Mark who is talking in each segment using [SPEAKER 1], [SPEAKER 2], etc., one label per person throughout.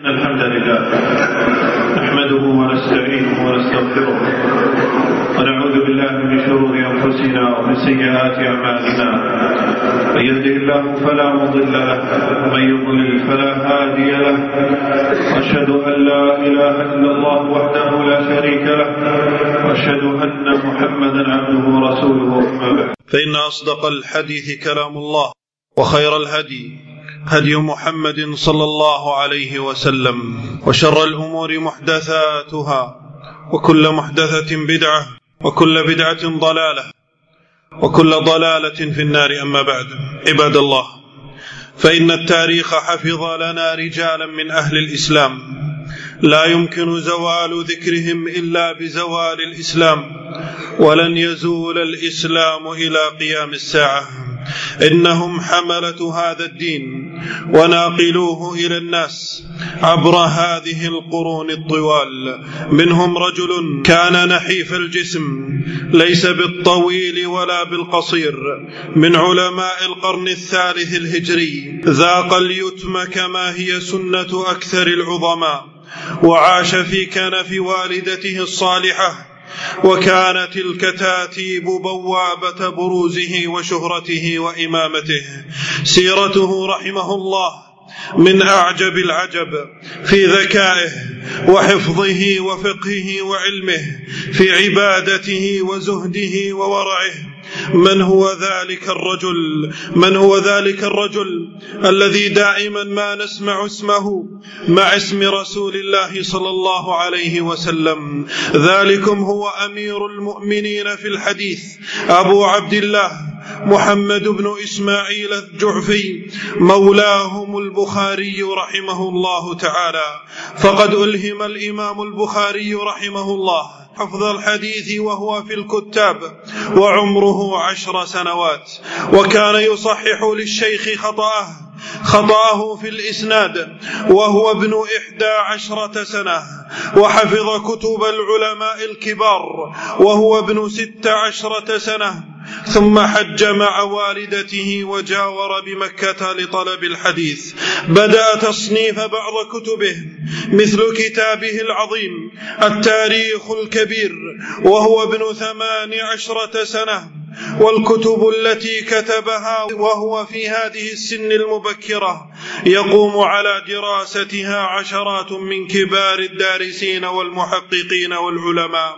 [SPEAKER 1] الحمد لله نحمده ونستعينه ونستغفره ونعوذ بالله من شرور أنفسنا ومن سيئات أعمالنا. من يهده الله فلا مضل له ومن يضلل فلا هادي له. وأشهد أن لا إله إلا الله وحده لا شريك له وأشهد أن محمدا عبده ورسوله. أما بعد فإن أصدق الحديث كلام الله وخير الهدي هدي محمد صلى الله عليه وسلم وشر الأمور محدثاتها وكل محدثة بدعة وكل بدعة ضلالة وكل ضلالة في النار. أما بعد، عباد الله، فإن التاريخ حفظ لنا رجالا من أهل الإسلام لا يمكن زوال ذكرهم إلا بزوال الإسلام، ولن يزول الإسلام إلى قيام الساعة. إنهم حملة هذا الدين وناقلوه إلى الناس عبر هذه القرون الطوال. منهم رجل كان نحيف الجسم ليس بالطويل ولا بالقصير، من علماء القرن الثالث الهجري، ذاق اليتم كما هي سنة أكثر العظماء، وعاش في كنف والدته الصالحة، وكانت الكتاتيب بوابة بروزه وشهرته وإمامته. سيرته رحمه الله من أعجب العجب في ذكائه وحفظه وفقهه وعلمه، في عبادته وزهده وورعه. من هو ذلك الرجل الذي دائما ما نسمع اسمه مع اسم رسول الله صلى الله عليه وسلم؟ ذلكم هو أمير المؤمنين في الحديث أبو عبد الله محمد بن إسماعيل الجعفي، مولاهم البخاري رحمه الله تعالى. فقد ألهم الإمام البخاري رحمه الله حفظ الحديث وهو في الكتاب وعمره 10 سنوات، وكان يصحح للشيخ خطأه في الإسناد وهو ابن 11 سنة، وحفظ كتب العلماء الكبار وهو ابن 16 سنة، ثم حج مع والدته وجاور بمكة لطلب الحديث. بدأ تصنيف بعض كتبه مثل كتابه العظيم التاريخ الكبير وهو ابن 18 سنة، والكتب التي كتبها وهو في هذه السن المبكرة يقوم على دراستها عشرات من كبار الدارسين والمحققين والعلماء.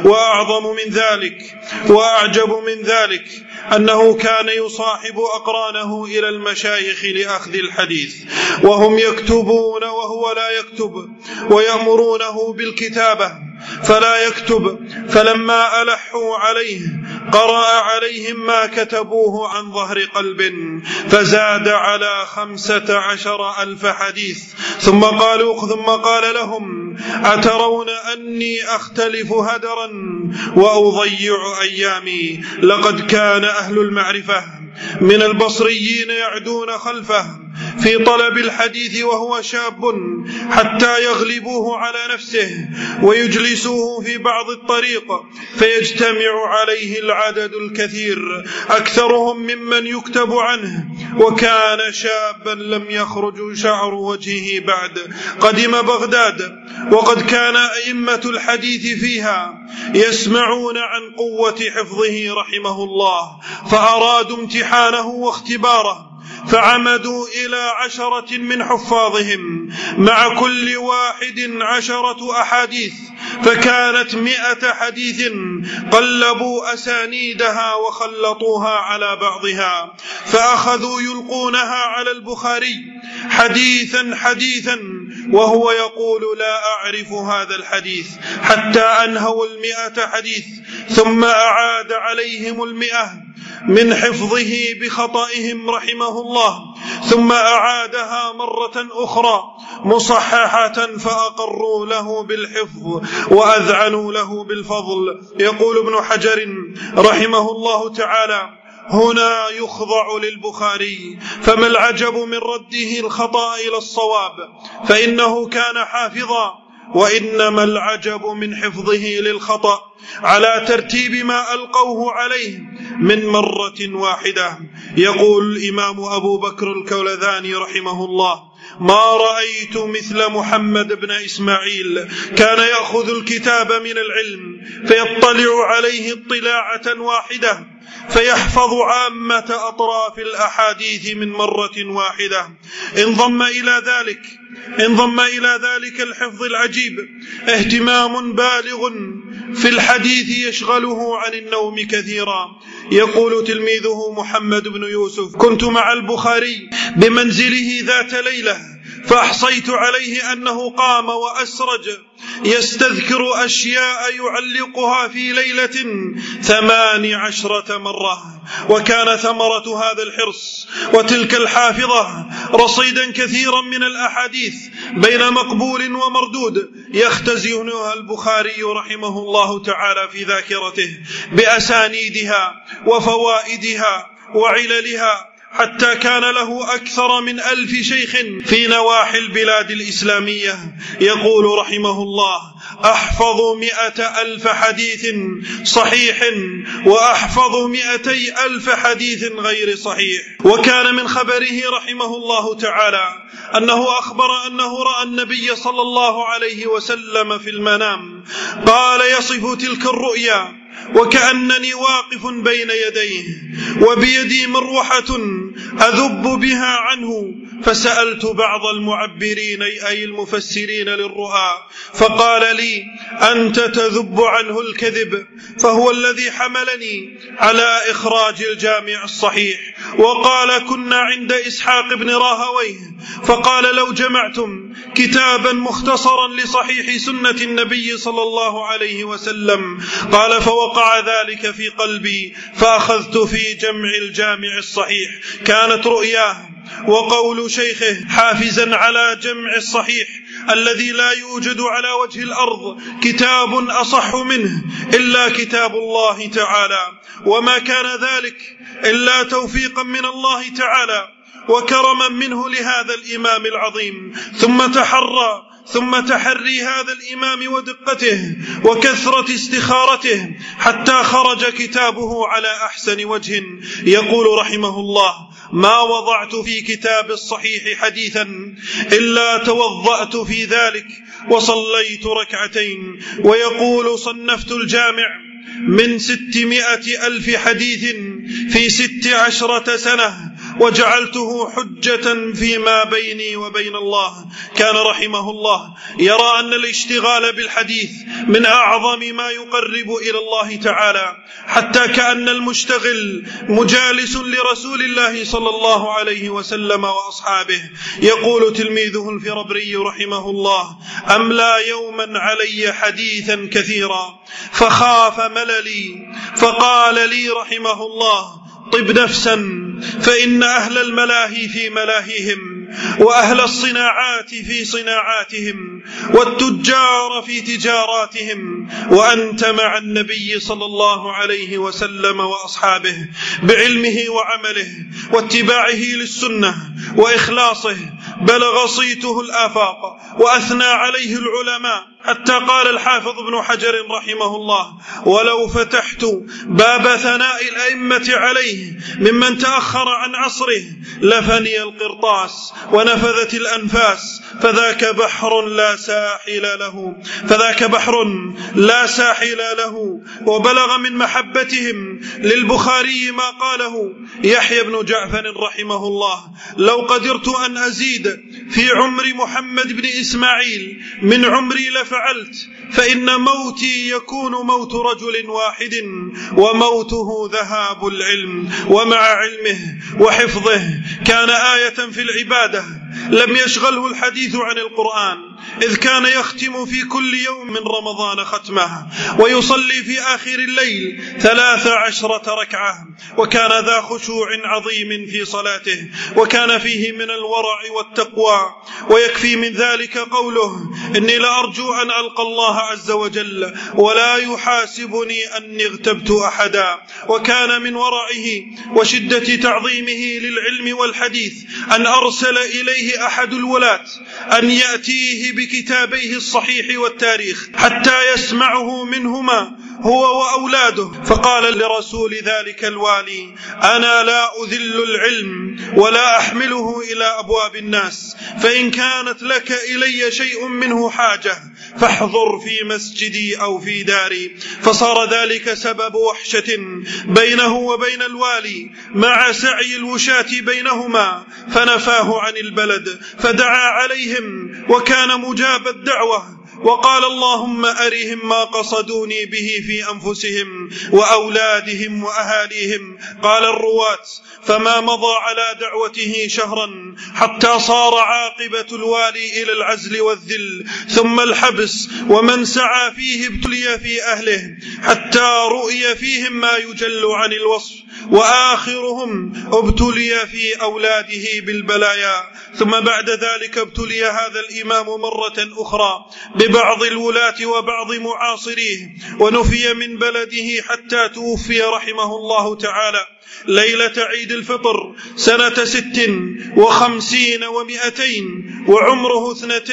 [SPEAKER 1] وأعجب من ذلك أنه كان يصاحب أقرانه إلى المشايخ لأخذ الحديث، وهم يكتبون وهو لا يكتب، ويأمرونه بالكتابة فلا يكتب. فلما ألحوا عليه قرأ عليهم ما كتبوه عن ظهر قلب، فزاد على 15,000 حديث. ثم قال لهم: أترون أني أختلف هدرا وأضيع أيامي؟ لقد كان أهل المعرفة من البصريين يعدون خلفه في طلب الحديث وهو شاب حتى يغلبوه على نفسه ويجلسوه في بعض الطريق فيجتمع عليه العدد الكثير أكثرهم ممن يكتب عنه. وكان شابا لم يخرج شعر وجهه بعد. قدم بغداد وقد كان أئمة الحديث فيها يسمعون عن قوة حفظه رحمه الله، فأرادوا امتحانه واختباره، فعمدوا إلى 10 من حفاظهم مع كل واحد 10 أحاديث، فكانت 100 حديث قلبوا أسانيدها وخلطوها على بعضها، فأخذوا يلقونها على البخاري حديثا وهو يقول: لا أعرف هذا الحديث، حتى أنهوا 100 حديث. ثم أعاد عليهم 100 من حفظه بخطئهم رحمه الله، ثم أعادها مرة أخرى مصححة، فأقروا له بالحفظ وأذعنوا له بالفضل. يقول ابن حجر رحمه الله تعالى: هنا يخضع للبخاري، فما العجب من رده الخطأ إلى الصواب، فإنه كان حافظا، وإنما العجب من حفظه للخطأ على ترتيب ما ألقوه عليه من مرة واحدة. يقول الإمام أبو بكر الكولذاني رحمه الله:
[SPEAKER 2] ما رأيت مثل محمد بن إسماعيل، كان يأخذ الكتاب من العلم فيطلع عليه اطلاعة واحدة فيحفظ عامة أطراف الأحاديث من مرة واحدة. انضم إلى ذلك الحفظ العجيب اهتمام بالغ في الحديث يشغله عن النوم كثيرا. يقول تلميذه محمد بن يوسف: كنت مع البخاري بمنزله ذات ليلة فأحصيت عليه أنه قام وأسرج يستذكر أشياء يعلقها في ليلة 18 مرة. وكان ثمرة هذا الحرص وتلك الحافظة رصيدا كثيرا من الأحاديث بين مقبول ومردود يختزنها البخاري رحمه الله تعالى في ذاكرته بأسانيدها وفوائدها وعللها، حتى كان له أكثر من 1000 شيخ في نواحي البلاد الإسلامية. يقول رحمه الله: أحفظ 100,000 حديث صحيح وأحفظ 200,000 حديث غير صحيح. وكان من خبره رحمه الله تعالى أنه أخبر أنه رأى النبي صلى الله عليه وسلم في المنام، قال يصف تلك الرؤيا وكأنني واقف بين يديه وبيدي مروحة أذب بها عنه، فسألت بعض المعبرين أي المفسرين للرؤى فقال لي: أنت تذب عنه الكذب، فهو الذي حملني على إخراج الجامع الصحيح. وقال: كنا عند إسحاق بن راهويه فقال: لو جمعتم كتابا مختصرا لصحيح سنة النبي صلى الله عليه وسلم، قال: فوقع ذلك في قلبي فأخذت في جمع الجامع الصحيح. كانت رؤياه وقول شيخه حافزا على جمع الصحيح الذي لا يوجد على وجه الأرض كتاب أصح منه إلا كتاب الله تعالى، وما كان ذلك إلا توفيقا من الله تعالى وكرما منه لهذا الإمام العظيم، ثم تحري هذا الإمام ودقته وكثرة استخارته حتى خرج كتابه على أحسن وجه. يقول رحمه الله: ما وضعت في كتاب الصحيح حديثا إلا توضأت في ذلك وصليت ركعتين. ويقول: صنفت الجامع من 600,000 حديث في 16 سنة وجعلته حجة فيما بيني وبين الله. كان رحمه الله يرى أن الاشتغال بالحديث من أعظم ما يقرب إلى الله تعالى، حتى كأن المشتغل مجالس لرسول الله صلى الله عليه وسلم وأصحابه. يقول تلميذه الفربري رحمه الله: أملى يوما علي حديثا كثيرا فخاف مللي، فقال لي رحمه الله: طب نفسا، فإن أهل الملاهي في ملاهيهم، وأهل الصناعات في صناعاتهم، والتجار في تجاراتهم، وأنت مع النبي صلى الله عليه وسلم وأصحابه بعلمه وعمله واتباعه للسنة وإخلاصه بلغ صيته الآفاق وأثنى عليه العلماء، حتى قال الحافظ ابن حجر رحمه الله: ولو فتحت باب ثناء الأئمة عليه ممن تأخر عن عصره لفني القرطاس ونفذت الأنفاس، فذاك بحر لا ساحل له. وبلغ من محبتهم للبخاري ما قاله يحيى بن جعفر رحمه الله: لو قدرت أن أزيد في عمر محمد بن إسماعيل من عمري لفعلت، فإن موتي يكون موت رجل واحد وموته ذهاب العلم. ومع علمه وحفظه كان آية في العبادة، لم يشغله الحديث عن القرآن، إذ كان يختم في كل يوم من رمضان ختمه ويصلي في آخر الليل 13 ركعة، وكان ذا خشوع عظيم في صلاته، وكان فيه من الورع والتقوى. ويكفي من ذلك قوله: إني لأرجو أن ألقى الله عز وجل ولا يحاسبني أني اغتبت أحدا. وكان من ورعه وشدة تعظيمه للعلم والحديث أن أرسل إليه أحد الولاة أن يأتيه بكتابيه الصحيح والتاريخ حتى يسمعه منهما هو وأولاده. فقال لرسول ذلك الوالي: أنا لا أذل العلم ولا أحمله إلى أبواب الناس، فإن كانت لك إلي شيء منه حاجة فاحضر في مسجدي أو في داري. فصار ذلك سبب وحشة بينه وبين الوالي مع سعي الوشاة بينهما، فنفاه عن البلد فدعا عليهم وكان مجاب الدعوة، وقال: اللهم أرهم ما قصدوني به في أنفسهم وأولادهم وأهاليهم. قال الرواة: فما مضى على دعوته شهرا حتى صار عاقبة الوالي إلى العزل والذل ثم الحبس، ومن سعى فيه ابتلي في أهله حتى رؤي فيهم ما يجل عن الوصف، وآخرهم ابتلي في أولاده بالبلايا. ثم بعد ذلك ابتلي هذا الإمام مرة أخرى ببعض الولاة وبعض معاصريه، ونفي من بلده حتى توفي رحمه الله تعالى ليلة عيد الفطر سنة 56 و200 وعمره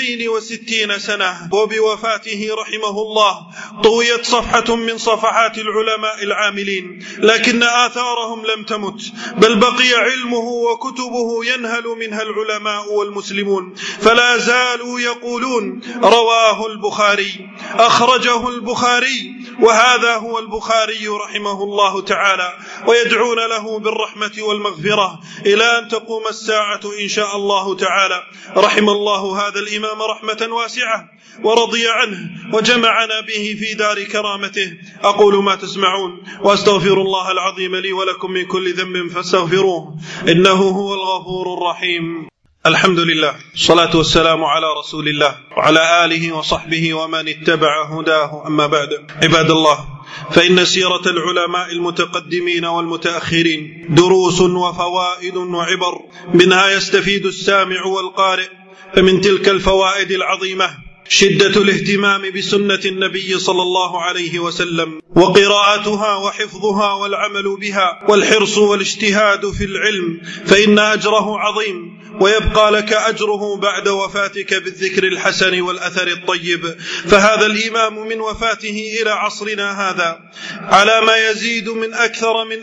[SPEAKER 2] 62 سنة. وبوفاته رحمه الله طويت صفحة من صفحات العلماء العاملين، لكن آثارهم لم تمت، بل بقي علمه وكتبه ينهل منها العلماء والمسلمون، فلا زالوا يقولون: رواه البخاري، أخرجه البخاري، وهذا هو البخاري رحمه الله تعالى، ويدعون له بالرحمة والمغفرة إلى أن تقوم الساعة إن شاء الله تعالى. رحم الله هذا الإمام رحمة واسعة ورضي عنه وجمعنا به في دار كرامته. أقول ما تسمعون وأستغفر الله العظيم لي ولكم من كل ذنب فاستغفروه إنه هو الغفور الرحيم. الحمد لله، الصلاة والسلام على رسول الله وعلى آله وصحبه ومن اتبع هداه. أما بعد، عباد الله، فإن سيرة العلماء المتقدمين والمتأخرين دروس وفوائد وعبر منها يستفيد السامع والقارئ. فمن تلك الفوائد العظيمة شدة الاهتمام بسنة النبي صلى الله عليه وسلم، وقراءتها وحفظها والعمل بها، والحرص والاجتهاد في العلم، فإن أجره عظيم، ويبقى لك أجره بعد وفاتك بالذكر الحسن والأثر الطيب. فهذا الإمام من وفاته إلى عصرنا هذا على ما يزيد من أكثر من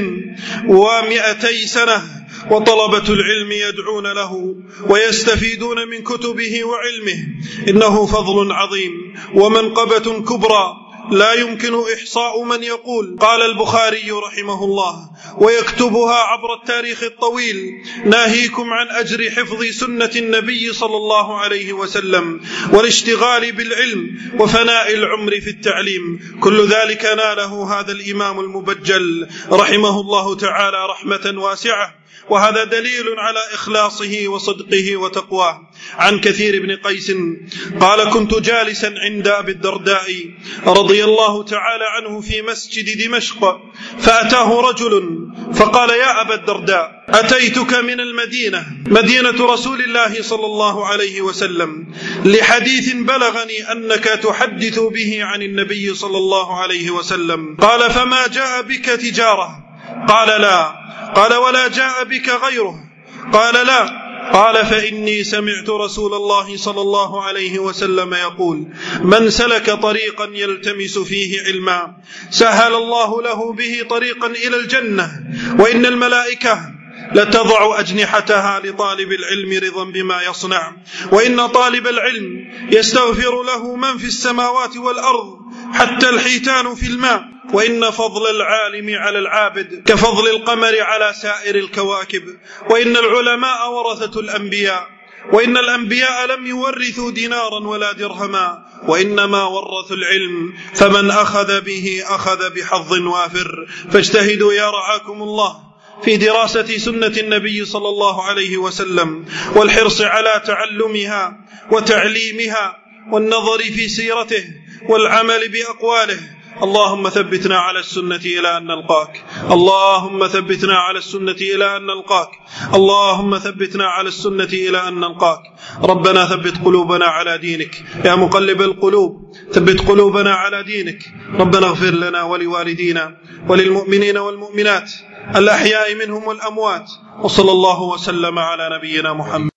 [SPEAKER 2] 1200 سنة، وطلبة العلم يدعون له ويستفيدون من كتبه وعلمه. إنه فضل عظيم ومنقبة كبرى لا يمكن إحصاء من يقول قال البخاري رحمه الله، ويكتبها عبر التاريخ الطويل، ناهيكم عن أجر حفظ سنة النبي صلى الله عليه وسلم والاشتغال بالعلم وفناء العمر في التعليم. كل ذلك ناله هذا الإمام المبجل رحمه الله تعالى رحمة واسعة، وهذا دليل على إخلاصه وصدقه وتقواه. عن كثير بن قيس قال: كنت جالسا عند أبي الدرداء رضي الله تعالى عنه في مسجد دمشق، فأتاه رجل فقال: يا أبا الدرداء، أتيتك من المدينة، مدينة رسول الله صلى الله عليه وسلم، لحديث بلغني أنك تحدث به عن النبي صلى الله عليه وسلم. قال: فما جاء بك تجارة؟ قال: لا. قال: ولا جاء بك غيره؟ قال: لا. قال: فإني سمعت رسول الله صلى الله عليه وسلم يقول: من سلك طريقا يلتمس فيه علما سهل الله له به طريقا إلى الجنة، وإن الملائكة لتضع أجنحتها لطالب العلم رضا بما يصنع، وإن طالب العلم يستغفر له من في السماوات والأرض حتى الحيتان في الماء، وإن فضل العالم على العابد كفضل القمر على سائر الكواكب، وإن العلماء ورثة الأنبياء، وإن الأنبياء لم يورثوا دينارا ولا درهما، وإنما ورثوا العلم، فمن أخذ به أخذ بحظ وافر. فاجتهدوا يا رعاكم الله في دراسة سنة النبي صلى الله عليه وسلم، والحرص على تعلمها وتعليمها، والنظر في سيرته والعمل بأقواله. اللهم ثبتنا على السنة إلى أن نلقاك، اللهم ثبتنا على السنة إلى أن نلقاك، اللهم ثبتنا على السنة إلى أن نلقاك. ربنا ثبت قلوبنا على دينك يا مقلب القلوب، ثبت قلوبنا على دينك. ربنا اغفر لنا ولوالدينا وللمؤمنين والمؤمنات الأحياء منهم والأموات، وصلى الله وسلم على نبينا محمد.